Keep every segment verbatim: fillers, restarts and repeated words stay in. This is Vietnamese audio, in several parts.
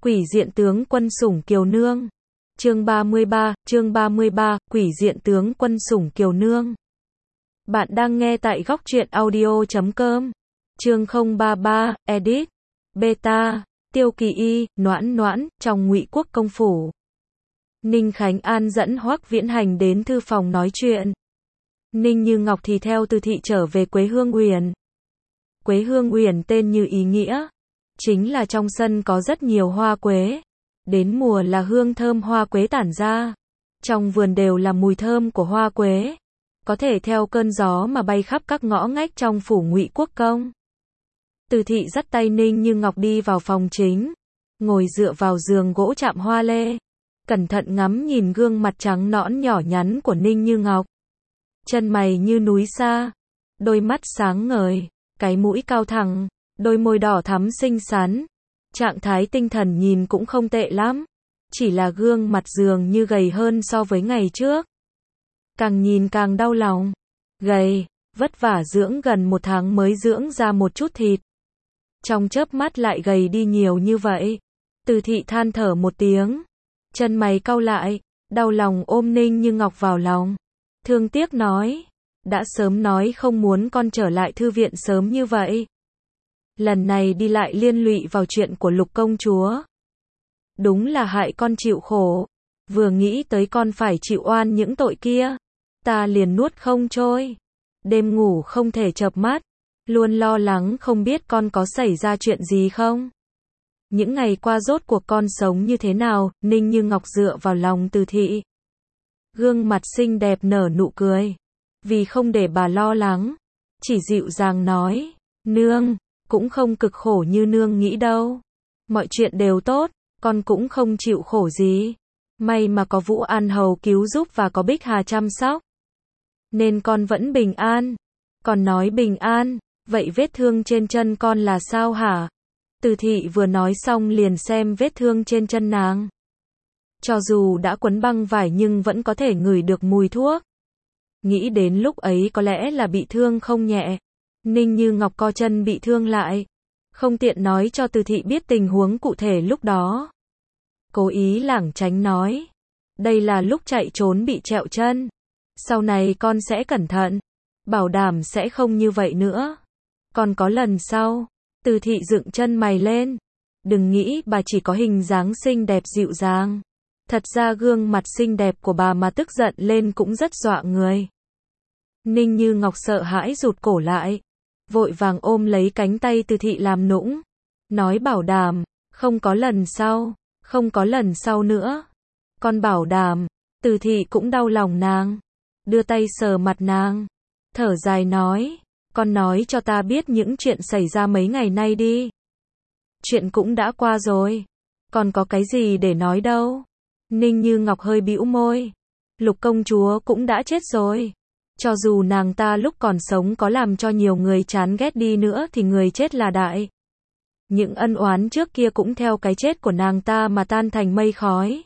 Quỷ diện tướng quân sủng Kiều Nương. Chương ba mươi ba, chương ba mươi ba, Quỷ diện tướng quân sủng Kiều Nương. Bạn đang nghe tại góc truyện audio chấm com. Chương không ba ba, edit. Beta, Tiêu Kỳ Y, Noãn Noãn, trong Ngụy Quốc công phủ. Ninh Khánh An dẫn Hoắc Viễn Hành đến thư phòng nói chuyện. Ninh Như Ngọc thì theo Từ thị trở về Quế Hương Uyển. Quế Hương Uyển tên như ý nghĩa, chính là trong sân có rất nhiều hoa quế. Đến mùa là hương thơm hoa quế tản ra. Trong vườn đều là mùi thơm của hoa quế, có thể theo cơn gió mà bay khắp các ngõ ngách trong phủ Ngụy Quốc công. Từ thị dắt tay Ninh Như Ngọc đi vào phòng chính, ngồi dựa vào giường gỗ chạm hoa lê, cẩn thận ngắm nhìn gương mặt trắng nõn nhỏ nhắn của Ninh Như Ngọc. Chân mày như núi sa, đôi mắt sáng ngời, cái mũi cao thẳng, đôi môi đỏ thắm xinh xắn. Trạng thái tinh thần nhìn cũng không tệ lắm, chỉ là gương mặt dường như gầy hơn so với ngày trước. Càng nhìn càng đau lòng. Gầy, vất vả dưỡng gần một tháng mới dưỡng ra một chút thịt, trong chớp mắt lại gầy đi nhiều như vậy. Từ thị than thở một tiếng, chân mày cau lại, đau lòng ôm Ninh Như Ngọc vào lòng, thương tiếc nói, đã sớm nói không muốn con trở lại thư viện sớm như vậy. Lần này đi lại liên lụy vào chuyện của Lục công chúa, đúng là hại con chịu khổ. Vừa nghĩ tới con phải chịu oan những tội kia, ta liền nuốt không trôi. Đêm ngủ không thể chợp mắt, luôn lo lắng không biết con có xảy ra chuyện gì không. Những ngày qua rốt cuộc con sống như thế nào? Ninh Như Ngọc dựa vào lòng Từ thị, gương mặt xinh đẹp nở nụ cười, vì không để bà lo lắng, chỉ dịu dàng nói, nương cũng không cực khổ như nương nghĩ đâu. Mọi chuyện đều tốt, con cũng không chịu khổ gì. May mà có Vũ An Hầu cứu giúp và có Bích Hà chăm sóc, nên con vẫn bình an. Còn nói bình an, vậy vết thương trên chân con là sao hả? Từ thị vừa nói xong liền xem vết thương trên chân nàng. Cho dù đã quấn băng vải nhưng vẫn có thể ngửi được mùi thuốc. Nghĩ đến lúc ấy có lẽ là bị thương không nhẹ. Ninh Như Ngọc co chân bị thương lại, không tiện nói cho Từ thị biết tình huống cụ thể lúc đó. Cố ý lảng tránh nói, đây là lúc chạy trốn bị trẹo chân. Sau này con sẽ cẩn thận, bảo đảm sẽ không như vậy nữa. Còn có lần sau. Từ thị dựng chân mày lên, đừng nghĩ bà chỉ có hình dáng xinh đẹp dịu dàng. Thật ra gương mặt xinh đẹp của bà mà tức giận lên cũng rất dọa người. Ninh Như Ngọc sợ hãi rụt cổ lại, vội vàng ôm lấy cánh tay Từ thị làm nũng, nói bảo đảm, không có lần sau, không có lần sau nữa. Con bảo đảm. Từ thị cũng đau lòng nàng, đưa tay sờ mặt nàng, thở dài nói, con nói cho ta biết những chuyện xảy ra mấy ngày nay đi. Chuyện cũng đã qua rồi, còn có cái gì để nói đâu. Ninh Như Ngọc hơi bĩu môi, Lục công chúa cũng đã chết rồi. Cho dù nàng ta lúc còn sống có làm cho nhiều người chán ghét đi nữa thì người chết là đại. Những ân oán trước kia cũng theo cái chết của nàng ta mà tan thành mây khói.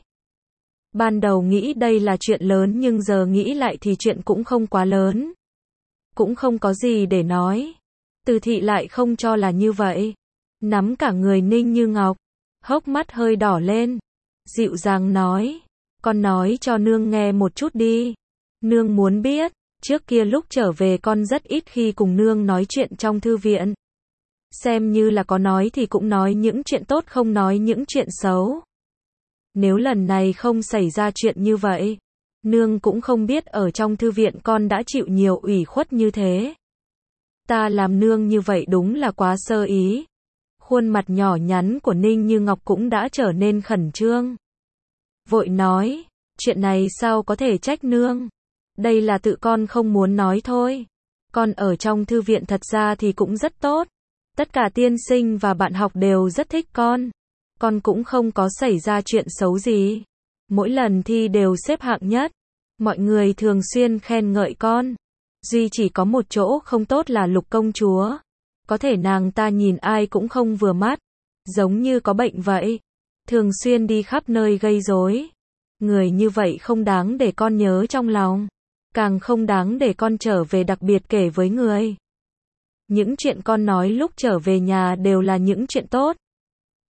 Ban đầu nghĩ đây là chuyện lớn nhưng giờ nghĩ lại thì chuyện cũng không quá lớn, cũng không có gì để nói. Từ thị lại không cho là như vậy, nắm cả người Ninh Như Ngọc, hốc mắt hơi đỏ lên, dịu dàng nói, con nói cho nương nghe một chút đi. Nương muốn biết, trước kia lúc trở về con rất ít khi cùng nương nói chuyện trong thư viện. Xem như là có nói thì cũng nói những chuyện tốt không nói những chuyện xấu. Nếu lần này không xảy ra chuyện như vậy, nương cũng không biết ở trong thư viện con đã chịu nhiều ủy khuất như thế. Ta làm nương như vậy đúng là quá sơ ý. Khuôn mặt nhỏ nhắn của Ninh Như Ngọc cũng đã trở nên khẩn trương, vội nói, chuyện này sao có thể trách nương. Đây là tự con không muốn nói thôi. Con ở trong thư viện thật ra thì cũng rất tốt. Tất cả tiên sinh và bạn học đều rất thích con. Con cũng không có xảy ra chuyện xấu gì. Mỗi lần thi đều xếp hạng nhất. Mọi người thường xuyên khen ngợi con. Duy chỉ có một chỗ không tốt là Lục công chúa. Có thể nàng ta nhìn ai cũng không vừa mắt, giống như có bệnh vậy. Thường xuyên đi khắp nơi gây rối. Người như vậy không đáng để con nhớ trong lòng, càng không đáng để con trở về đặc biệt kể với người. Những chuyện con nói lúc trở về nhà đều là những chuyện tốt.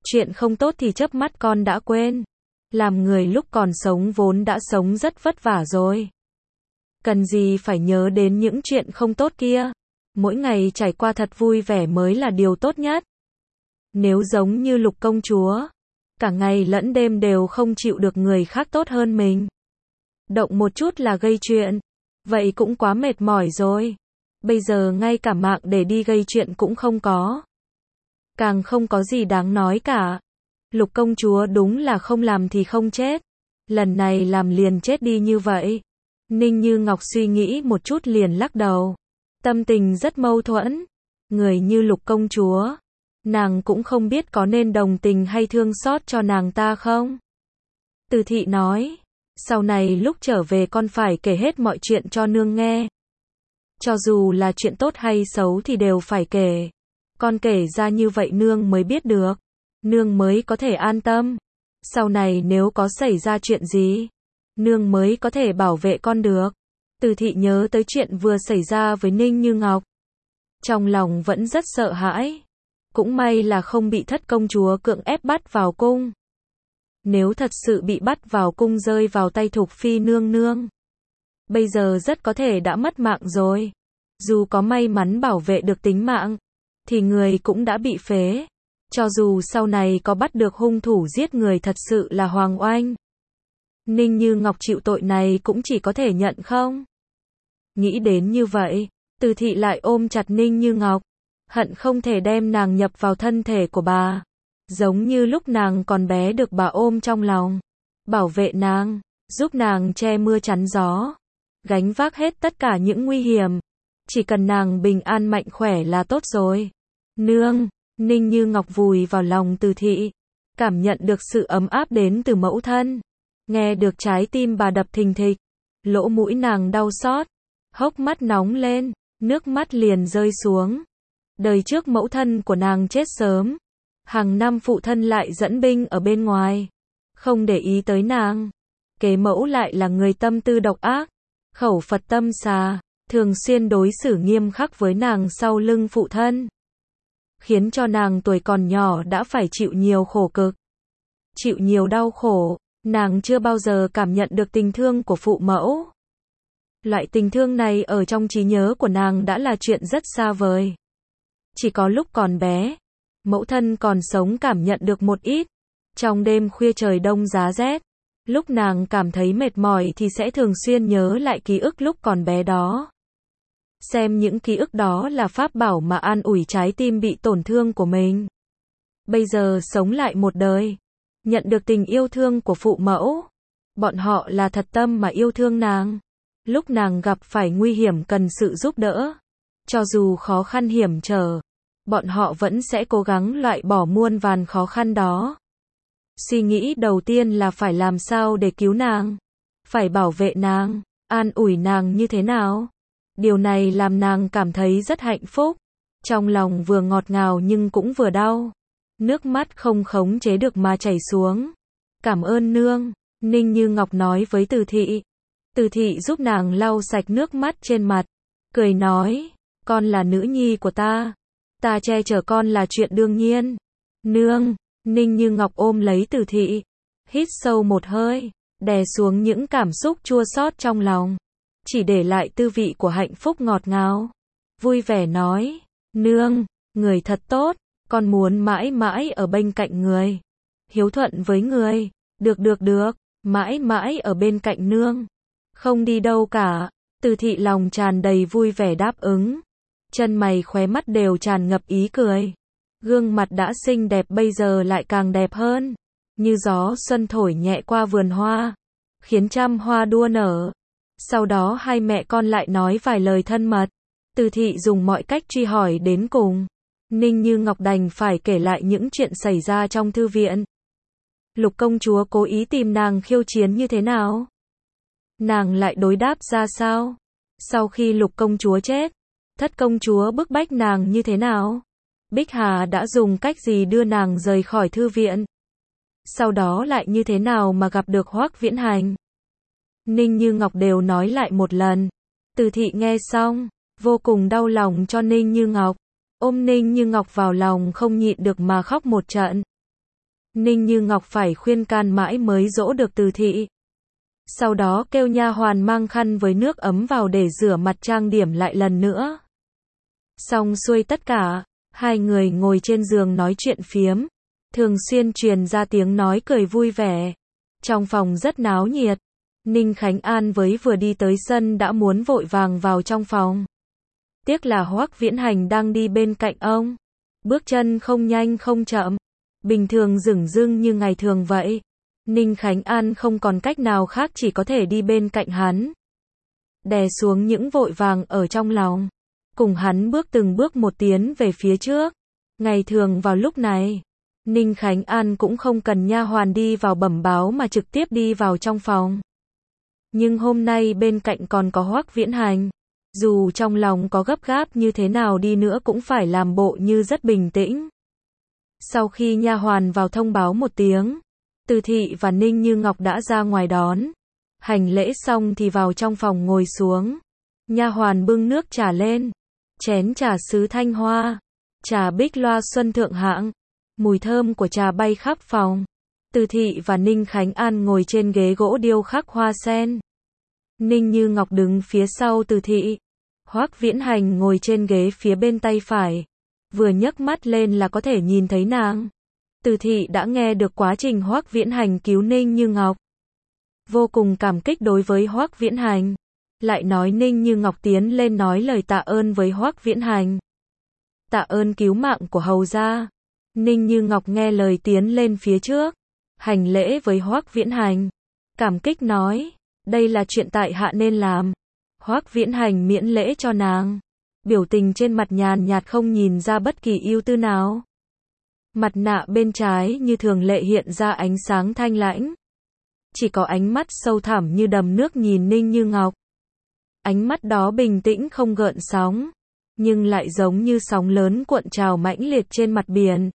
Chuyện không tốt thì chớp mắt con đã quên. Làm người lúc còn sống vốn đã sống rất vất vả rồi. Cần gì phải nhớ đến những chuyện không tốt kia. Mỗi ngày trải qua thật vui vẻ mới là điều tốt nhất. Nếu giống như Lục công chúa, cả ngày lẫn đêm đều không chịu được người khác tốt hơn mình. Động một chút là gây chuyện. Vậy cũng quá mệt mỏi rồi. Bây giờ ngay cả mạng để đi gây chuyện cũng không có. Càng không có gì đáng nói cả. Lục công chúa đúng là không làm thì không chết. Lần này làm liền chết đi như vậy. Ninh Như Ngọc suy nghĩ một chút liền lắc đầu. Tâm tình rất mâu thuẫn. Người như Lục công chúa, nàng cũng không biết có nên đồng tình hay thương xót cho nàng ta không. Từ Thị nói, sau này lúc trở về con phải kể hết mọi chuyện cho nương nghe. Cho dù là chuyện tốt hay xấu thì đều phải kể. Con kể ra như vậy nương mới biết được. Nương mới có thể an tâm. Sau này nếu có xảy ra chuyện gì, nương mới có thể bảo vệ con được. Từ Thị nhớ tới chuyện vừa xảy ra với Ninh Như Ngọc. Trong lòng vẫn rất sợ hãi. Cũng may là không bị Thất công chúa cưỡng ép bắt vào cung. Nếu thật sự bị bắt vào cung rơi vào tay Thục Phi nương nương, bây giờ rất có thể đã mất mạng rồi. Dù có may mắn bảo vệ được tính mạng, thì người cũng đã bị phế. Cho dù sau này có bắt được hung thủ giết người thật sự là Hoàng Oanh, Ninh Như Ngọc chịu tội này cũng chỉ có thể nhận không. Nghĩ đến như vậy, Từ Thị lại ôm chặt Ninh Như Ngọc, hận không thể đem nàng nhập vào thân thể của bà. Giống như lúc nàng còn bé được bà ôm trong lòng, bảo vệ nàng, giúp nàng che mưa chắn gió, gánh vác hết tất cả những nguy hiểm. Chỉ cần nàng bình an mạnh khỏe là tốt rồi. Nương, Ninh Như Ngọc vùi vào lòng Từ Thị, cảm nhận được sự ấm áp đến từ mẫu thân. Nghe được trái tim bà đập thình thịch, lỗ mũi nàng đau xót, hốc mắt nóng lên, nước mắt liền rơi xuống. Đời trước mẫu thân của nàng chết sớm, hàng năm phụ thân lại dẫn binh ở bên ngoài, không để ý tới nàng. Kế mẫu lại là người tâm tư độc ác, khẩu Phật tâm xà, thường xuyên đối xử nghiêm khắc với nàng sau lưng phụ thân, khiến cho nàng tuổi còn nhỏ đã phải chịu nhiều khổ cực, chịu nhiều đau khổ. Nàng chưa bao giờ cảm nhận được tình thương của phụ mẫu. Loại tình thương này ở trong trí nhớ của nàng đã là chuyện rất xa vời. Chỉ có lúc còn bé, mẫu thân còn sống cảm nhận được một ít. Trong đêm khuya trời đông giá rét, lúc nàng cảm thấy mệt mỏi thì sẽ thường xuyên nhớ lại ký ức lúc còn bé đó. Xem những ký ức đó là pháp bảo mà an ủi trái tim bị tổn thương của mình. Bây giờ sống lại một đời, nhận được tình yêu thương của phụ mẫu. Bọn họ là thật tâm mà yêu thương nàng. Lúc nàng gặp phải nguy hiểm cần sự giúp đỡ, cho dù khó khăn hiểm trở, bọn họ vẫn sẽ cố gắng loại bỏ muôn vàn khó khăn đó. Suy nghĩ đầu tiên là phải làm sao để cứu nàng, phải bảo vệ nàng, an ủi nàng như thế nào. Điều này làm nàng cảm thấy rất hạnh phúc. Trong lòng vừa ngọt ngào nhưng cũng vừa đau. Nước mắt không khống chế được mà chảy xuống. Cảm ơn nương, Ninh Như Ngọc nói với Từ Thị. Từ Thị giúp nàng lau sạch nước mắt trên mặt, cười nói, con là nữ nhi của ta, ta che chở con là chuyện đương nhiên. Nương, Ninh Như Ngọc ôm lấy Từ Thị, hít sâu một hơi, đè xuống những cảm xúc chua xót trong lòng, chỉ để lại tư vị của hạnh phúc ngọt ngào. Vui vẻ nói, nương, người thật tốt, con muốn mãi mãi ở bên cạnh người, hiếu thuận với người, được được được, mãi mãi ở bên cạnh nương, không đi đâu cả. Từ Thị lòng tràn đầy vui vẻ đáp ứng, chân mày khóe mắt đều tràn ngập ý cười. Gương mặt đã xinh đẹp bây giờ lại càng đẹp hơn, như gió xuân thổi nhẹ qua vườn hoa, khiến trăm hoa đua nở. Sau đó hai mẹ con lại nói vài lời thân mật. Từ Thị dùng mọi cách truy hỏi đến cùng. Ninh Như Ngọc đành phải kể lại những chuyện xảy ra trong thư viện. Lục công chúa cố ý tìm nàng khiêu chiến như thế nào? Nàng lại đối đáp ra sao? Sau khi Lục công chúa chết, Thất công chúa bức bách nàng như thế nào? Bích Hà đã dùng cách gì đưa nàng rời khỏi thư viện? Sau đó lại như thế nào mà gặp được Hoắc Viễn Hành? Ninh Như Ngọc đều nói lại một lần. Từ Thị nghe xong, vô cùng đau lòng cho Ninh Như Ngọc. Ôm Ninh Như Ngọc vào lòng không nhịn được mà khóc một trận. Ninh Như Ngọc phải khuyên can mãi mới dỗ được Từ Thị. Sau đó kêu nha hoàn mang khăn với nước ấm vào để rửa mặt trang điểm lại lần nữa. Xong xuôi tất cả, hai người ngồi trên giường nói chuyện phiếm, thường xuyên truyền ra tiếng nói cười vui vẻ. Trong phòng rất náo nhiệt. Ninh Khánh An với vừa đi tới sân đã muốn vội vàng vào trong phòng. Tiếc là Hoắc Viễn Hành đang đi bên cạnh ông. Bước chân không nhanh không chậm, bình thường dửng dưng như ngày thường vậy. Ninh Khánh An không còn cách nào khác chỉ có thể đi bên cạnh hắn. Đè xuống những vội vàng ở trong lòng. Cùng hắn bước từng bước một tiến về phía trước. Ngày thường vào lúc này, Ninh Khánh An cũng không cần nha hoàn đi vào bẩm báo mà trực tiếp đi vào trong phòng. Nhưng hôm nay bên cạnh còn có Hoắc Viễn Hành. Dù trong lòng có gấp gáp như thế nào đi nữa cũng phải làm bộ như rất bình tĩnh. Sau khi nha hoàn vào thông báo một tiếng, Từ Thị và Ninh Như Ngọc đã ra ngoài đón. Hành lễ xong thì vào trong phòng ngồi xuống. Nha hoàn bưng nước trà lên. Chén trà sứ thanh hoa, trà bích loa xuân thượng hạng. Mùi thơm của trà bay khắp phòng. Từ Thị và Ninh Khánh An ngồi trên ghế gỗ điêu khắc hoa sen. Ninh Như Ngọc đứng phía sau Từ Thị. Hoắc Viễn Hành ngồi trên ghế phía bên tay phải. Vừa nhấc mắt lên là có thể nhìn thấy nàng. Từ Thị đã nghe được quá trình Hoắc Viễn Hành cứu Ninh Như Ngọc. Vô cùng cảm kích đối với Hoắc Viễn Hành. Lại nói Ninh Như Ngọc tiến lên nói lời tạ ơn với Hoắc Viễn Hành. Tạ ơn cứu mạng của hầu gia. Ninh Như Ngọc nghe lời tiến lên phía trước. Hành lễ với Hoắc Viễn Hành. Cảm kích nói, đây là chuyện tại hạ nên làm. Hoắc Viễn Hành miễn lễ cho nàng. Biểu tình trên mặt nhàn nhạt không nhìn ra bất kỳ ưu tư nào. Mặt nạ bên trái như thường lệ hiện ra ánh sáng thanh lãnh. Chỉ có ánh mắt sâu thẳm như đầm nước nhìn Ninh Như Ngọc. Ánh mắt đó bình tĩnh không gợn sóng, nhưng lại giống như sóng lớn cuộn trào mãnh liệt trên mặt biển.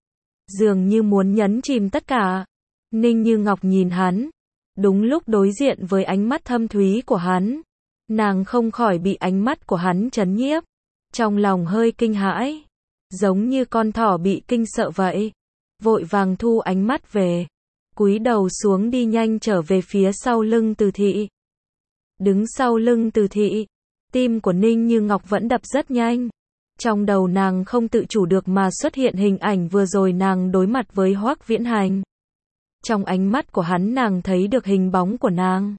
Dường như muốn nhấn chìm tất cả. Ninh Như Ngọc nhìn hắn. Đúng lúc đối diện với ánh mắt thâm thúy của hắn, nàng không khỏi bị ánh mắt của hắn chấn nhiếp. Trong lòng hơi kinh hãi, giống như con thỏ bị kinh sợ vậy. Vội vàng thu ánh mắt về, cúi đầu xuống đi nhanh trở về phía sau lưng Từ Thị. Đứng sau lưng Từ Thị, tim của Ninh Như Ngọc vẫn đập rất nhanh. Trong đầu nàng không tự chủ được mà xuất hiện hình ảnh vừa rồi nàng đối mặt với Hoắc Viễn Hành. Trong ánh mắt của hắn nàng thấy được hình bóng của nàng.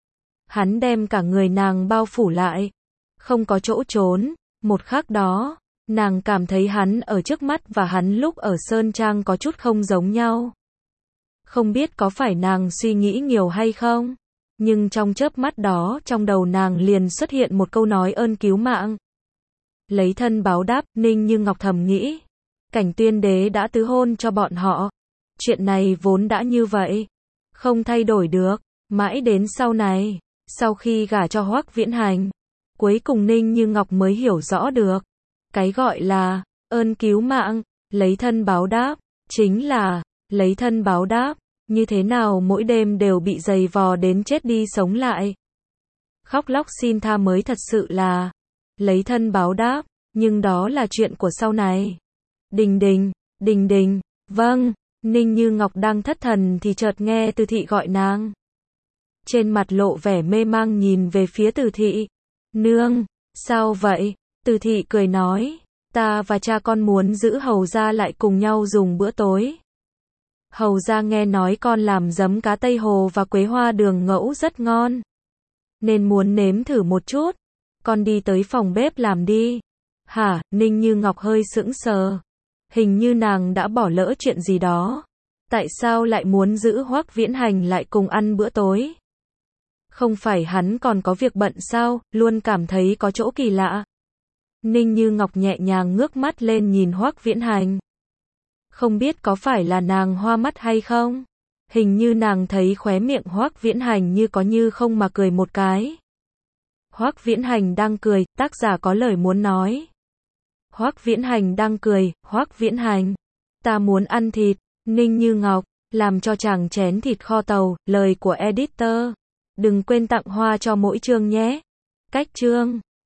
Hắn đem cả người nàng bao phủ lại, không có chỗ trốn. Một khắc đó, nàng cảm thấy hắn ở trước mắt và hắn lúc ở Sơn Trang có chút không giống nhau. Không biết có phải nàng suy nghĩ nhiều hay không, nhưng trong chớp mắt đó trong đầu nàng liền xuất hiện một câu nói ơn cứu mạng. Lấy thân báo đáp, Ninh Như Ngọc thầm nghĩ. Cảnh Tuyên Đế đã tứ hôn cho bọn họ. Chuyện này vốn đã như vậy, không thay đổi được. Mãi đến sau này, sau khi gả cho Hoắc Viễn Hành, cuối cùng Ninh Như Ngọc mới hiểu rõ được. Cái gọi là ơn cứu mạng, lấy thân báo đáp, chính là lấy thân báo đáp. Như thế nào mỗi đêm đều bị giày vò đến chết đi sống lại. Khóc lóc xin tha mới thật sự là lấy thân báo đáp, nhưng đó là chuyện của sau này. Đình đình, đình đình, vâng. Ninh Như Ngọc đang thất thần thì chợt nghe Từ Thị gọi nàng. Trên mặt lộ vẻ mê mang nhìn về phía Từ Thị. Nương, sao vậy? Từ Thị cười nói, ta và cha con muốn giữ hầu gia lại cùng nhau dùng bữa tối. Hầu gia nghe nói con làm giấm cá Tây Hồ và quế hoa đường ngẫu rất ngon, nên muốn nếm thử một chút. Con đi tới phòng bếp làm đi. Hả? Ninh Như Ngọc hơi sững sờ. Hình như nàng đã bỏ lỡ chuyện gì đó. Tại sao lại muốn giữ Hoắc Viễn Hành lại cùng ăn bữa tối? Không phải hắn còn có việc bận sao? Luôn cảm thấy có chỗ kỳ lạ. Ninh Như Ngọc nhẹ nhàng ngước mắt lên nhìn Hoắc Viễn Hành. Không biết có phải là nàng hoa mắt hay không? Hình như nàng thấy khóe miệng Hoắc Viễn Hành như có như không mà cười một cái. Hoắc Viễn Hành đang cười, tác giả có lời muốn nói. Hoắc Viễn Hành đang cười, Hoắc Viễn Hành, ta muốn ăn thịt. Ninh Như Ngọc, làm cho chàng chén thịt kho tàu, lời của editor. Đừng quên tặng hoa cho mỗi chương nhé. Cách chương